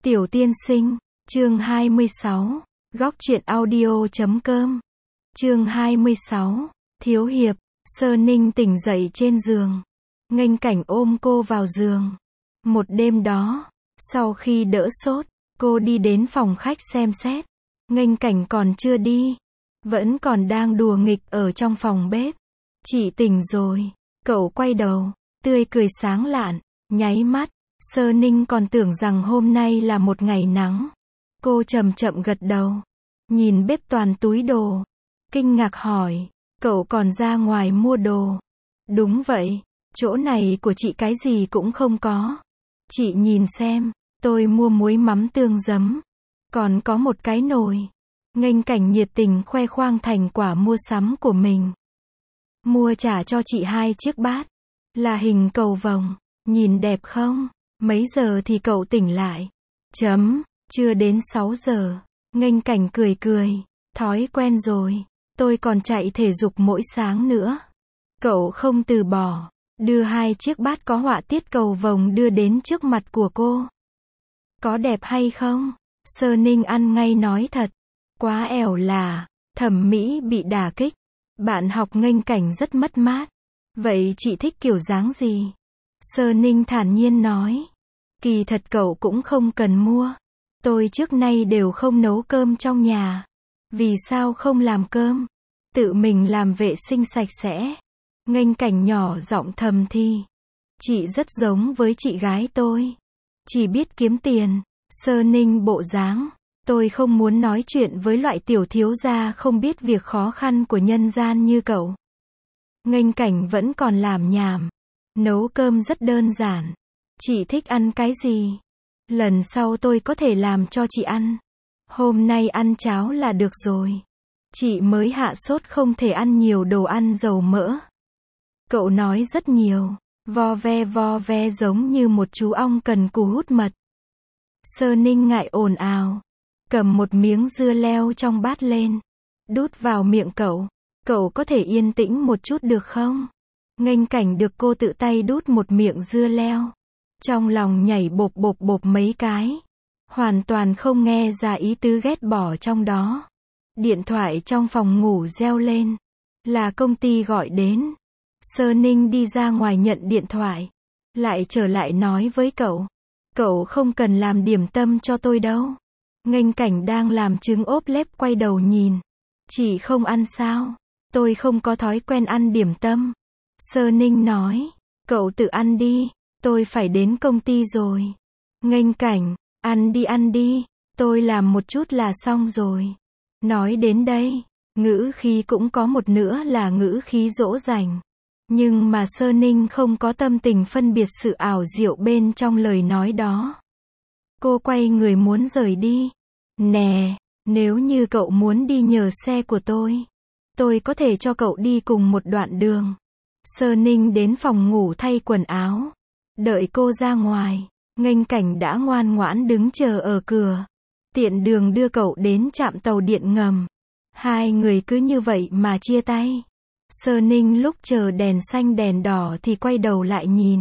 Tiểu tiên sinh, chương 26, góc truyện audio.com, chương 26, thiếu hiệp, Sơ Ninh tỉnh dậy trên giường. Nghênh Cảnh ôm cô vào giường. Một đêm đó, sau khi đỡ sốt, cô đi đến phòng khách xem xét. Nghênh Cảnh còn chưa đi, vẫn còn đang đùa nghịch ở trong phòng bếp. Chị tỉnh rồi, cậu quay đầu, tươi cười sáng lạn, nháy mắt. Sơ Ninh còn tưởng rằng hôm nay là một ngày nắng. Cô chậm chậm gật đầu, nhìn bếp toàn túi đồ, kinh ngạc hỏi, cậu còn ra ngoài mua đồ? Đúng vậy, chỗ này của chị cái gì cũng không có. Chị nhìn xem, tôi mua muối mắm tương giấm, còn có một cái nồi. Nghênh Cảnh nhiệt tình khoe khoang thành quả mua sắm của mình. Mua trả cho chị 2 chiếc bát, là hình cầu vồng, nhìn đẹp không? Mấy giờ thì cậu tỉnh lại? Chưa đến 6 giờ. Nghênh Cảnh cười cười, thói quen rồi, tôi còn chạy thể dục mỗi sáng nữa. Cậu không từ bỏ, đưa 2 chiếc bát có họa tiết cầu vồng đưa đến trước mặt của cô. Có đẹp hay không? Sơ Ninh ăn ngay nói thật, quá ẻo là, thẩm mỹ bị đả kích. Bạn học Nghênh Cảnh rất mất mát. Vậy chị thích kiểu dáng gì? Sơ Ninh thản nhiên nói, kỳ thật cậu cũng không cần mua. Tôi trước nay đều không nấu cơm trong nhà. Vì sao không làm cơm? Tự mình làm vệ sinh sạch sẽ. Nghênh Cảnh nhỏ giọng thầm thì. Chị rất giống với chị gái tôi. Chỉ biết kiếm tiền. Sơ Ninh bộ dáng. Tôi không muốn nói chuyện với loại tiểu thiếu gia không biết việc khó khăn của nhân gian như cậu. Nghênh Cảnh vẫn còn làm nhảm. Nấu cơm rất đơn giản. Chị thích ăn cái gì? Lần sau tôi có thể làm cho chị ăn. Hôm nay ăn cháo là được rồi. Chị mới hạ sốt không thể ăn nhiều đồ ăn dầu mỡ. Cậu nói rất nhiều, vo ve giống như một chú ong cần cù hút mật. Sơ Ninh ngại ồn ào, cầm một miếng dưa leo trong bát lên, đút vào miệng cậu. Cậu có thể yên tĩnh một chút được không? Nghênh Cảnh được cô tự tay đút một miệng dưa leo. Trong lòng nhảy bộp bộp bộp mấy cái. Hoàn toàn không nghe ra ý tứ ghét bỏ trong đó. Điện thoại trong phòng ngủ reo lên. Là công ty gọi đến. Sơ Ninh đi ra ngoài nhận điện thoại. Lại trở lại nói với cậu. Cậu không cần làm điểm tâm cho tôi đâu. Nghênh Cảnh đang làm trứng ốp lép quay đầu nhìn. Chị không ăn sao? Tôi không có thói quen ăn điểm tâm. Sơ Ninh nói. Cậu tự ăn đi. Tôi phải đến công ty rồi. Nghênh Cảnh, ăn đi, tôi làm một chút là xong rồi. Nói đến đây, ngữ khí cũng có một nữa là ngữ khí dỗ dành. Nhưng mà Sơ Ninh không có tâm tình phân biệt sự ảo diệu bên trong lời nói đó. Cô quay người muốn rời đi. Nè, nếu như cậu muốn đi nhờ xe của tôi có thể cho cậu đi cùng một đoạn đường. Sơ Ninh đến phòng ngủ thay quần áo. Đợi cô ra ngoài, Nghênh Cảnh đã ngoan ngoãn đứng chờ ở cửa. Tiện đường đưa cậu đến trạm tàu điện ngầm. Hai người cứ như vậy mà chia tay. Sơ Ninh lúc chờ đèn xanh đèn đỏ thì quay đầu lại nhìn.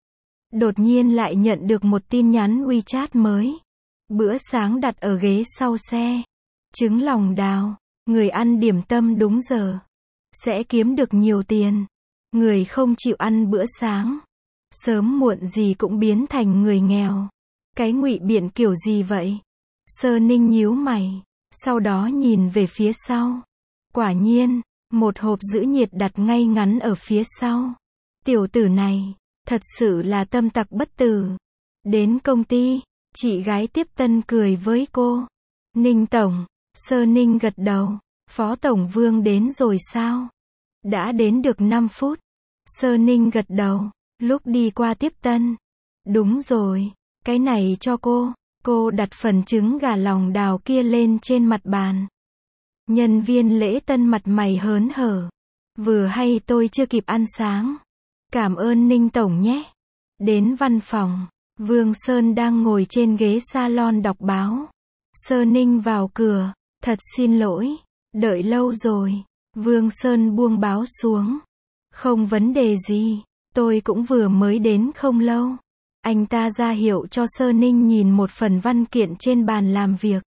Đột nhiên lại nhận được một tin nhắn WeChat mới. Bữa sáng đặt ở ghế sau xe. Trứng lòng đào, người ăn điểm tâm đúng giờ sẽ kiếm được nhiều tiền. Người không chịu ăn bữa sáng, sớm muộn gì cũng biến thành người nghèo. Cái ngụy biện kiểu gì vậy? Sơ Ninh nhíu mày, sau đó nhìn về phía sau. Quả nhiên, một hộp giữ nhiệt đặt ngay ngắn ở phía sau. Tiểu tử này, thật sự là tâm tặc bất tử. Đến công ty, chị gái tiếp tân cười với cô. Ninh tổng, Sơ Ninh gật đầu. Phó tổng Vương đến rồi sao? Đã đến được 5 phút. Sơ Ninh gật đầu. Lúc đi qua tiếp tân. Đúng rồi, cái này cho cô. Cô đặt phần trứng gà lòng đào kia lên trên mặt bàn. Nhân viên lễ tân mặt mày hớn hở. Vừa hay tôi chưa kịp ăn sáng. Cảm ơn Ninh tổng nhé. Đến văn phòng, Vương Sơn đang ngồi trên ghế salon đọc báo. Sơ Ninh vào cửa. Thật xin lỗi, đợi lâu rồi. Vương Sơn buông báo xuống. Không vấn đề gì. Tôi cũng vừa mới đến không lâu. Anh ta ra hiệu cho Sơ Ninh nhìn một phần văn kiện trên bàn làm việc.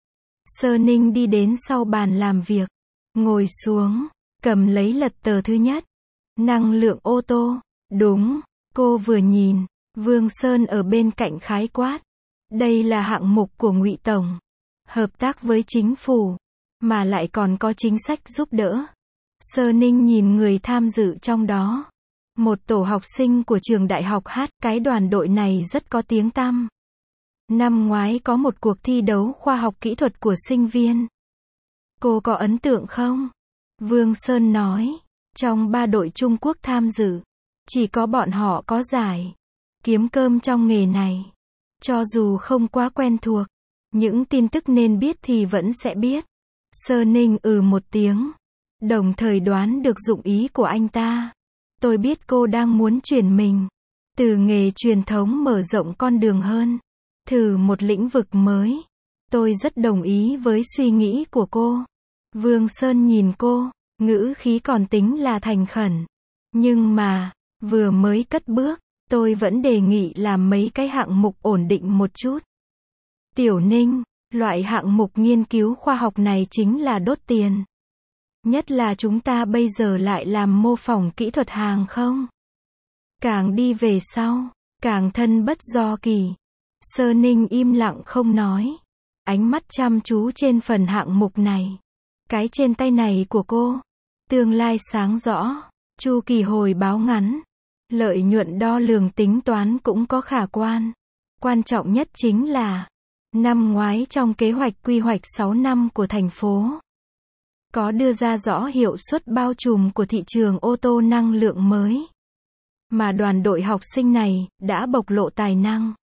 Sơ Ninh đi đến sau bàn làm việc, ngồi xuống, cầm lấy lật tờ thứ nhất. Năng lượng ô tô. Đúng, cô vừa nhìn, Vương Sơn ở bên cạnh khái quát. Đây là hạng mục của Ngụy Tổng. Hợp tác với chính phủ, mà lại còn có chính sách giúp đỡ. Sơ Ninh nhìn người tham dự trong đó. Một tổ học sinh của trường đại học H, cái đoàn đội này rất có tiếng tăm. Năm ngoái có một cuộc thi đấu khoa học kỹ thuật của sinh viên. Cô có ấn tượng không? Vương Sơn nói, trong 3 đội Trung Quốc tham dự, chỉ có bọn họ có giải. Kiếm cơm trong nghề này, cho dù không quá quen thuộc, những tin tức nên biết thì vẫn sẽ biết. Sơ Ninh một tiếng, đồng thời đoán được dụng ý của anh ta. Tôi biết cô đang muốn chuyển mình từ nghề truyền thống mở rộng con đường hơn, thử một lĩnh vực mới. Tôi rất đồng ý với suy nghĩ của cô. Vương Sơn nhìn cô, ngữ khí còn tính là thành khẩn. Nhưng mà, vừa mới cất bước, tôi vẫn đề nghị làm mấy cái hạng mục ổn định một chút. Tiểu Ninh, loại hạng mục nghiên cứu khoa học này chính là đốt tiền. Nhất là chúng ta bây giờ lại làm mô phỏng kỹ thuật hàng không. Càng đi về sau, càng thân bất do kỳ. Sơ Ninh im lặng không nói. Ánh mắt chăm chú trên phần hạng mục này. Cái trên tay này của cô. Tương lai sáng rõ. Chu kỳ hồi báo ngắn. Lợi nhuận đo lường tính toán cũng có khả quan. Quan trọng nhất chính là, năm ngoái trong kế hoạch quy hoạch 6 năm của thành phố, có đưa ra rõ hiệu suất bao trùm của thị trường ô tô năng lượng mới. Mà đoàn đội học sinh này đã bộc lộ tài năng.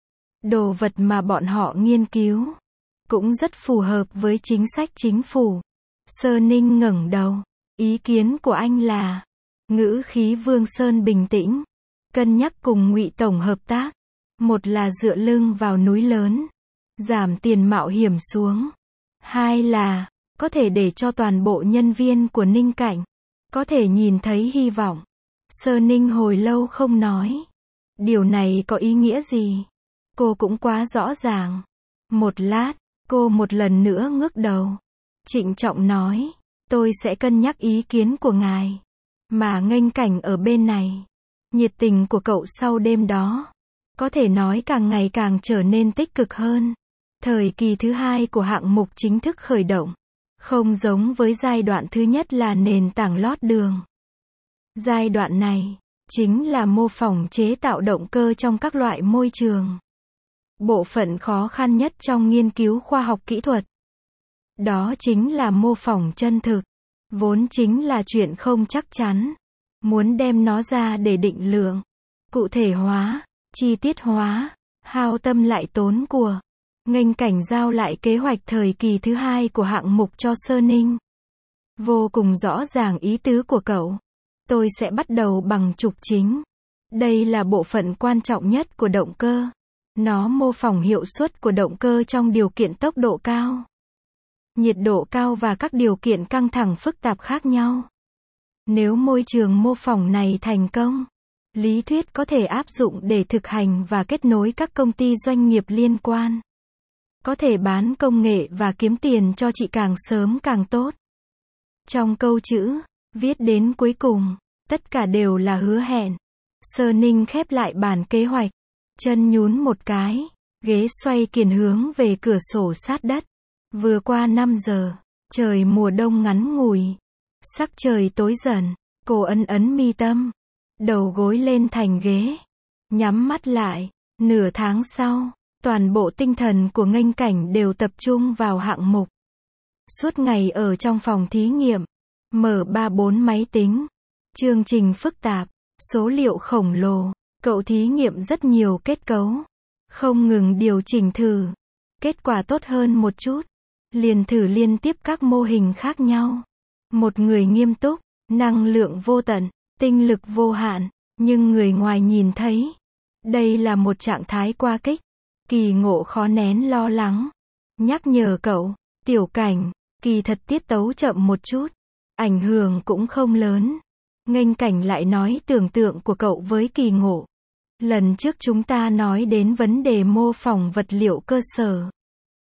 Đồ vật mà bọn họ nghiên cứu cũng rất phù hợp với chính sách chính phủ. Sơ Ninh ngẩng đầu. Ý kiến của anh là? Ngữ khí Vương Sơn bình tĩnh. Cân nhắc cùng Ngụy Tổng hợp tác. Một là dựa lưng vào núi lớn, giảm tiền mạo hiểm xuống. Hai là có thể để cho toàn bộ nhân viên của Ninh Cảnh có thể nhìn thấy hy vọng. Sơ Ninh hồi lâu không nói. Điều này có ý nghĩa gì? Cô cũng quá rõ ràng. Một lát, cô một lần nữa ngước đầu, trịnh trọng nói, tôi sẽ cân nhắc ý kiến của ngài. Mà Nghênh Cảnh ở bên này, nhiệt tình của cậu sau đêm đó, có thể nói càng ngày càng trở nên tích cực hơn. Thời kỳ thứ hai của hạng mục chính thức khởi động. Không giống với giai đoạn thứ nhất là nền tảng lót đường. Giai đoạn này, chính là mô phỏng chế tạo động cơ trong các loại môi trường. Bộ phận khó khăn nhất trong nghiên cứu khoa học kỹ thuật. Đó chính là mô phỏng chân thực. Vốn chính là chuyện không chắc chắn. Muốn đem nó ra để định lượng, cụ thể hóa, chi tiết hóa, hao tâm lại tốn của. Nghênh Cảnh giao lại kế hoạch thời kỳ thứ hai của hạng mục cho Sơ Ninh. Vô cùng rõ ràng ý tứ của cậu. Tôi sẽ bắt đầu bằng trục chính. Đây là bộ phận quan trọng nhất của động cơ. Nó mô phỏng hiệu suất của động cơ trong điều kiện tốc độ cao, nhiệt độ cao và các điều kiện căng thẳng phức tạp khác nhau. Nếu môi trường mô phỏng này thành công, lý thuyết có thể áp dụng để thực hành và kết nối các công ty doanh nghiệp liên quan. Có thể bán công nghệ và kiếm tiền cho chị càng sớm càng tốt. Trong câu chữ viết đến cuối cùng, tất cả đều là hứa hẹn. Sơ Ninh khép lại bản kế hoạch, chân nhún một cái, ghế xoay kiềng hướng về cửa sổ sát đất. Vừa qua 5 giờ, trời mùa đông ngắn ngủi, sắc trời tối dần, cô ấn mi tâm, đầu gối lên thành ghế, nhắm mắt lại. Nửa tháng sau, toàn bộ tinh thần của Nghênh Cảnh đều tập trung vào hạng mục. Suốt ngày ở trong phòng thí nghiệm, mở 3-4 máy tính, chương trình phức tạp, số liệu khổng lồ, cậu thí nghiệm rất nhiều kết cấu, không ngừng điều chỉnh thử. Kết quả tốt hơn một chút, liền thử liên tiếp các mô hình khác nhau. Một người nghiêm túc, năng lượng vô tận, tinh lực vô hạn, nhưng người ngoài nhìn thấy, đây là một trạng thái quá kích. Kỳ Ngộ khó nén lo lắng, nhắc nhở cậu, Tiểu Cảnh, kỳ thật tiết tấu chậm một chút, ảnh hưởng cũng không lớn. Nghênh Cảnh lại nói tưởng tượng của cậu với Kỳ Ngộ. Lần trước chúng ta nói đến vấn đề mô phỏng vật liệu cơ sở.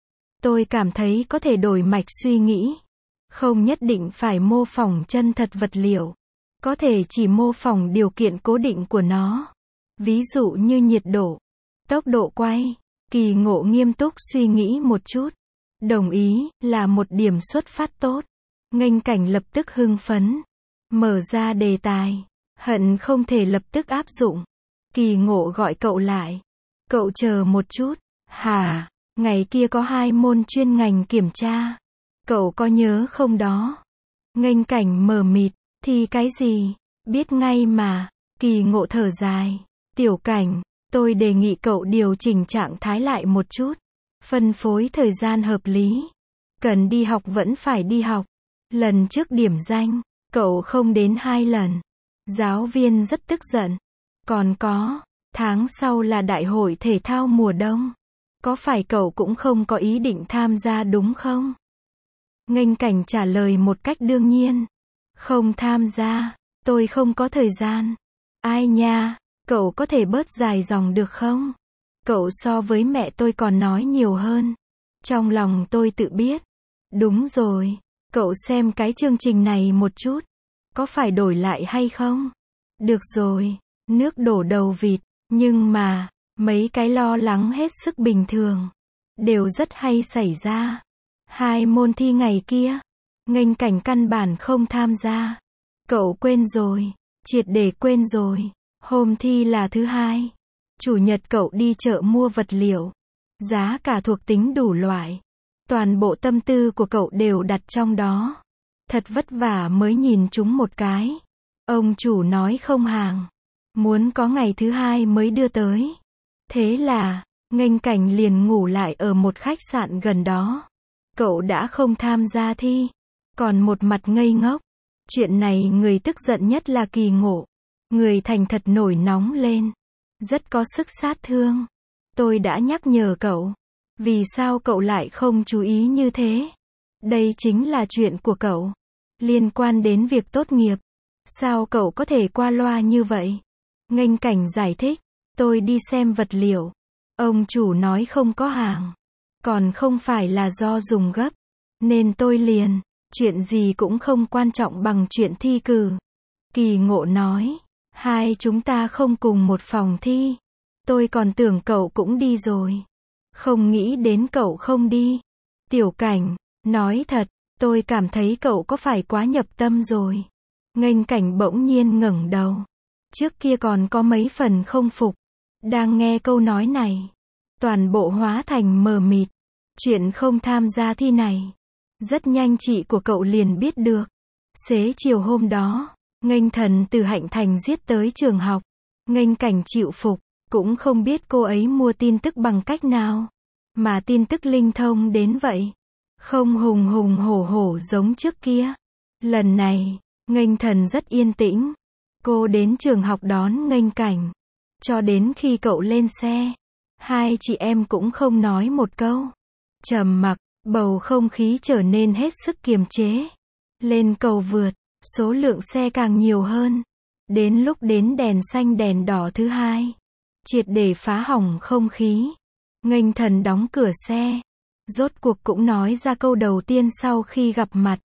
Tôi cảm thấy có thể đổi mạch suy nghĩ. Không nhất định phải mô phỏng chân thật vật liệu. Có thể chỉ mô phỏng điều kiện cố định của nó. Ví dụ như nhiệt độ, tốc độ quay. Kỳ Ngộ nghiêm túc suy nghĩ một chút. Đồng ý, là một điểm xuất phát tốt. Nghênh Cảnh lập tức hưng phấn. Mở ra đề tài. Hận không thể lập tức áp dụng. Kỳ Ngộ gọi cậu lại. Cậu chờ một chút. Hả? Ngày kia có 2 môn chuyên ngành kiểm tra. Cậu có nhớ không đó? Nghênh Cảnh mờ mịt. Thì cái gì? Biết ngay mà. Kỳ Ngộ thở dài. Tiểu Cảnh, tôi đề nghị cậu điều chỉnh trạng thái lại một chút. Phân phối thời gian hợp lý. Cần đi học vẫn phải đi học. Lần trước điểm danh, cậu không đến 2 lần. Giáo viên rất tức giận. Còn có, tháng sau là đại hội thể thao mùa đông. Có phải cậu cũng không có ý định tham gia đúng không? Nghênh Cảnh trả lời một cách đương nhiên. Không tham gia, tôi không có thời gian. Ai nha, cậu có thể bớt dài dòng được không? Cậu so với mẹ tôi còn nói nhiều hơn. Trong lòng tôi tự biết. Đúng rồi, cậu xem cái chương trình này một chút. Có phải đổi lại hay không? Được rồi, nước đổ đầu vịt. Nhưng mà, mấy cái lo lắng hết sức bình thường. Đều rất hay xảy ra. 2 môn thi ngày kia. Nghênh Cảnh căn bản không tham gia. Cậu quên rồi. Triệt để quên rồi. Hôm thi là thứ 2. Chủ nhật cậu đi chợ mua vật liệu. Giá cả thuộc tính đủ loại. Toàn bộ tâm tư của cậu đều đặt trong đó. Thật vất vả mới nhìn chúng một cái. Ông chủ nói không hàng. Muốn có ngày thứ 2 mới đưa tới. Thế là, Nghênh Cảnh liền ngủ lại ở một khách sạn gần đó. Cậu đã không tham gia thi. Còn một mặt ngây ngốc. Chuyện này người tức giận nhất là Kỳ Ngộ. Người thành thật nổi nóng lên. Rất có sức sát thương. Tôi đã nhắc nhở cậu. Vì sao cậu lại không chú ý như thế? Đây chính là chuyện của cậu. Liên quan đến việc tốt nghiệp. Sao cậu có thể qua loa như vậy? Nghênh Cảnh giải thích. Tôi đi xem vật liệu. Ông chủ nói không có hàng. Còn không phải là do dùng gấp. Nên tôi liền. Chuyện gì cũng không quan trọng bằng chuyện thi cử. Kỳ Ngộ nói. Hai chúng ta không cùng một phòng thi. Tôi còn tưởng cậu cũng đi rồi. Không nghĩ đến cậu không đi. Tiểu Cảnh, nói thật, tôi cảm thấy cậu có phải quá nhập tâm rồi. Nghênh Cảnh bỗng nhiên ngẩng đầu. Trước kia còn có mấy phần không phục. Đang nghe câu nói này. Toàn bộ hóa thành mờ mịt. Chuyện không tham gia thi này. Rất nhanh chị của cậu liền biết được. Xế chiều hôm đó, Nghênh Thần từ Hạnh Thành giết tới trường học. Nghênh Cảnh chịu phục. Cũng không biết cô ấy mua tin tức bằng cách nào. Mà tin tức linh thông đến vậy. Không hùng hùng hổ hổ giống trước kia. Lần này, Nghênh Thần rất yên tĩnh. Cô đến trường học đón Nghênh Cảnh. Cho đến khi cậu lên xe. Hai chị em cũng không nói một câu. Trầm mặc, bầu không khí trở nên hết sức kiềm chế. Lên cầu vượt, số lượng xe càng nhiều hơn. Đến lúc đến đèn xanh đèn đỏ thứ 2. Triệt để phá hỏng không khí. Nghênh Thần đóng cửa xe. Rốt cuộc cũng nói ra câu đầu tiên sau khi gặp mặt.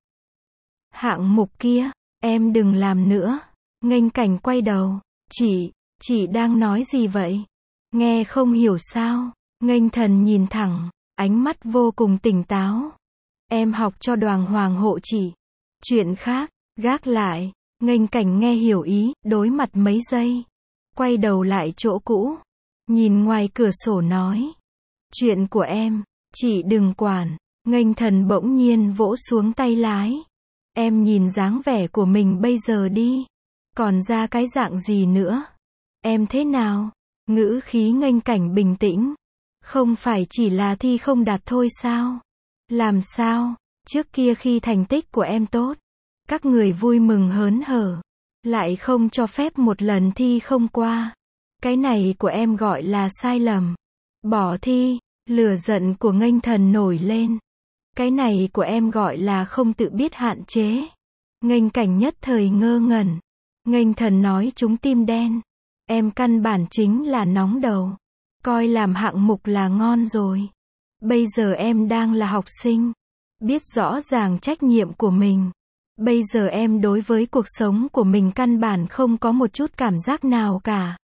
Hạng mục kia, em đừng làm nữa. Nghênh Cảnh quay đầu. Chị đang nói gì vậy? Nghe không hiểu sao? Nghênh Thần nhìn thẳng, ánh mắt vô cùng tỉnh táo. Em học cho Đoàn Hoàng hộ chị. Chuyện khác, gác lại. Nghênh Cảnh nghe hiểu ý, đối mặt mấy giây. Quay đầu lại chỗ cũ. Nhìn ngoài cửa sổ nói. Chuyện của em, chị đừng quản. Nghênh Thần bỗng nhiên vỗ xuống tay lái. Em nhìn dáng vẻ của mình bây giờ đi. Còn ra cái dạng gì nữa? Em thế nào? Ngữ khí Nghênh Cảnh bình tĩnh. Không phải chỉ là thi không đạt thôi sao? Làm sao? Trước kia khi thành tích của em tốt, các người vui mừng hớn hở. Lại không cho phép một lần thi không qua. Cái này của em gọi là sai lầm. Bỏ thi. Lửa giận của Nghênh Thần nổi lên. Cái này của em gọi là không tự biết hạn chế. Nghênh Cảnh nhất thời ngơ ngẩn. Nghênh Thần nói trúng tim đen. Em căn bản chính là nóng đầu. Coi làm hạng mục là ngon rồi. Bây giờ em đang là học sinh. Biết rõ ràng trách nhiệm của mình. Bây giờ em đối với cuộc sống của mình căn bản không có một chút cảm giác nào cả.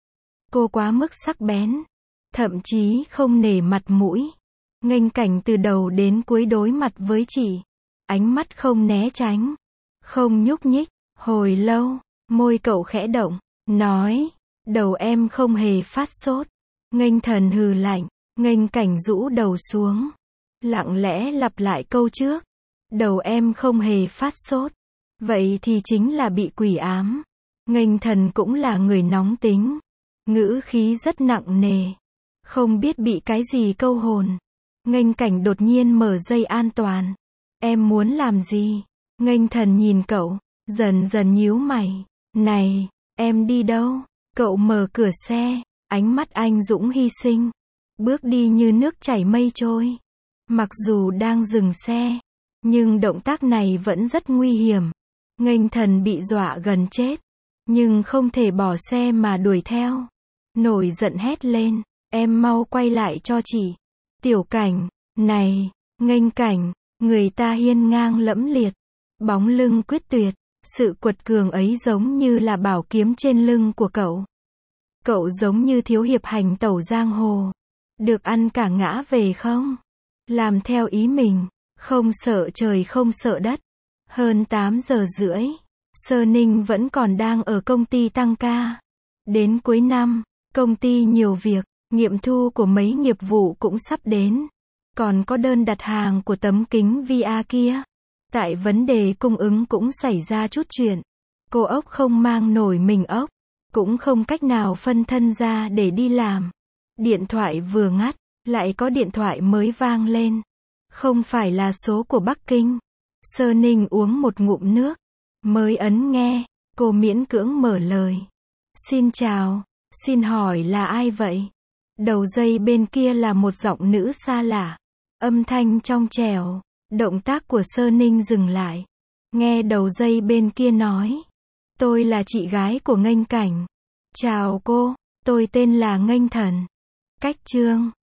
Cô quá mức sắc bén. Thậm chí không nể mặt mũi. Nghênh Cảnh từ đầu đến cuối đối mặt với chị. Ánh mắt không né tránh. Không nhúc nhích. Hồi lâu, môi cậu khẽ động. Nói, đầu em không hề phát sốt. Nghênh Thần hừ lạnh. Nghênh Cảnh rũ đầu xuống. Lặng lẽ lặp lại câu trước. Đầu em không hề phát sốt. Vậy thì chính là bị quỷ ám. Nghênh Thần cũng là người nóng tính. Ngữ khí rất nặng nề. Không biết bị cái gì câu hồn. Nghênh Cảnh đột nhiên mở dây an toàn. Em muốn làm gì? Nghênh Thần nhìn cậu, dần dần nhíu mày. Này, em đi đâu? Cậu mở cửa xe, ánh mắt anh dũng hy sinh. Bước đi như nước chảy mây trôi. Mặc dù đang dừng xe, nhưng động tác này vẫn rất nguy hiểm. Nghênh Thần bị dọa gần chết, nhưng không thể bỏ xe mà đuổi theo. Nổi giận hét lên, em mau quay lại cho chị. Tiểu Cảnh, này, Nghênh Cảnh, người ta hiên ngang lẫm liệt, bóng lưng quyết tuyệt, sự quật cường ấy giống như là bảo kiếm trên lưng của cậu. Cậu giống như thiếu hiệp hành tẩu giang hồ, được ăn cả ngã về không? Làm theo ý mình, không sợ trời không sợ đất. Hơn 8 giờ rưỡi, Sơ Ninh vẫn còn đang ở công ty tăng ca. Đến cuối năm, công ty nhiều việc, nghiệm thu của mấy nghiệp vụ cũng sắp đến. Còn có đơn đặt hàng của tấm kính VR kia. Tại vấn đề cung ứng cũng xảy ra chút chuyện. Cô ốc không mang nổi mình ốc, cũng không cách nào phân thân ra để đi làm. Điện thoại vừa ngắt, lại có điện thoại mới vang lên. Không phải là số của Bắc Kinh. Sơ Ninh uống một ngụm nước, mới ấn nghe, cô miễn cưỡng mở lời. Xin chào, xin hỏi là ai vậy? Đầu dây bên kia là một giọng nữ xa lạ. Âm thanh trong trẻo, động tác của Sơ Ninh dừng lại. Nghe đầu dây bên kia nói. Tôi là chị gái của Nghênh Cảnh. Chào cô, tôi tên là Nghênh Thần. Cách chương